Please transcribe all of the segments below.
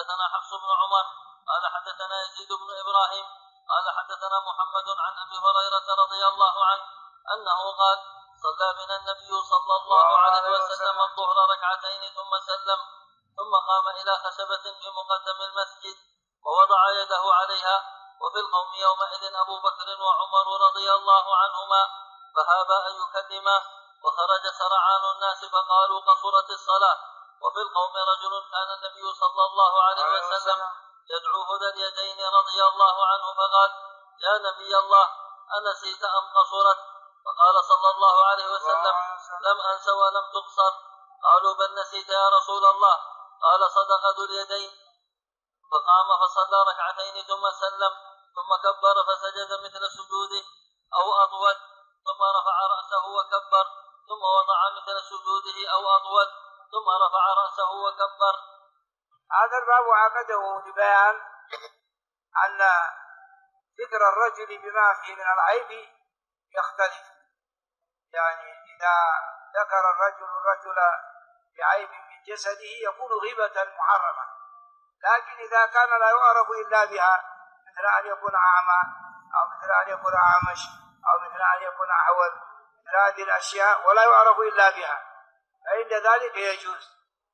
حدثنا حفص بن عمر قال حدثنا يزيد بن إبراهيم قال حدثنا محمد عن أبي هريرة رضي الله عنه أنه قال صلى بنا النبي صلى الله عليه وسلم الظهر ركعتين ثم سلم ثم قام إلى خشبة في مقدم المسجد ووضع يده عليها وفي القوم يومئذ أبو بكر وعمر رضي الله عنهما فهابا أن يكلمه وخرج سرعان الناس فقالوا قصرت الصلاة. وفي القوم رجل كان النبي صلى الله عليه وسلم يدعوه ذا اليدين رضي الله عنه فقال يا نبي الله أنسيت أم قصرت؟ فقال صلى الله عليه وسلم لم أنس ولم تقصر. قالوا بل نسيت يا رسول الله. قال صدق ذو اليدين. فقام فصلى ركعتين ثم سلم ثم كبر فسجد مثل سجوده أو أطول ثم رفع رأسه وكبر ثم وضع مثل سجوده أو أطول ثم رفع رأسه وكبر. هذا الباب عقده لبيان أن ذكر الرجل بما فيه من العيب يختلف. يعني إذا ذكر الرجل بعيب من جسده يكون غيبة محرمة، لكن إذا كان لا يعرف إلا بها مثل أن يكون أعمى أو مثل أن يكون أعمش أو مثل أن يكون أحول مثل هذه الأشياء ولا يعرف إلا بها فإن ذلك يجوز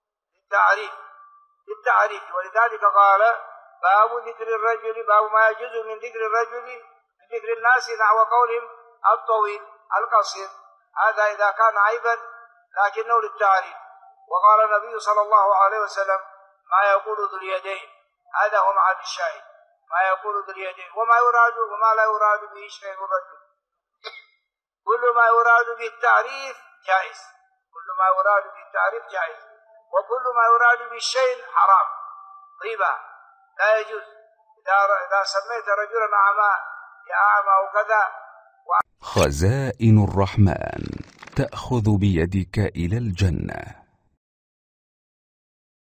للتعريف. ولذلك قال باب ذكر الرجل، باب ما يجوز من ذكر الرجل من ذكر الناس نحو قولهم الطويل القصير، هذا إذا كان عيبا لكنه للتعريف. وقال النبي صلى الله عليه وسلم ما يقول ذو اليدين، هذا هو معنى الشاهد، ما يقول ذو اليدين وما يراد وما لا يراد به شيء الرجل. كل ما يراد به التعريف جائز، كل ما يراد به التعريف جائز، وكل ما يراد به الشيء حرام ربا لا يجوز. إذا سميت رجلا أعمى يا أعمى وكذا. خزائن الرحمن تأخذ بيدك إلى الجنة.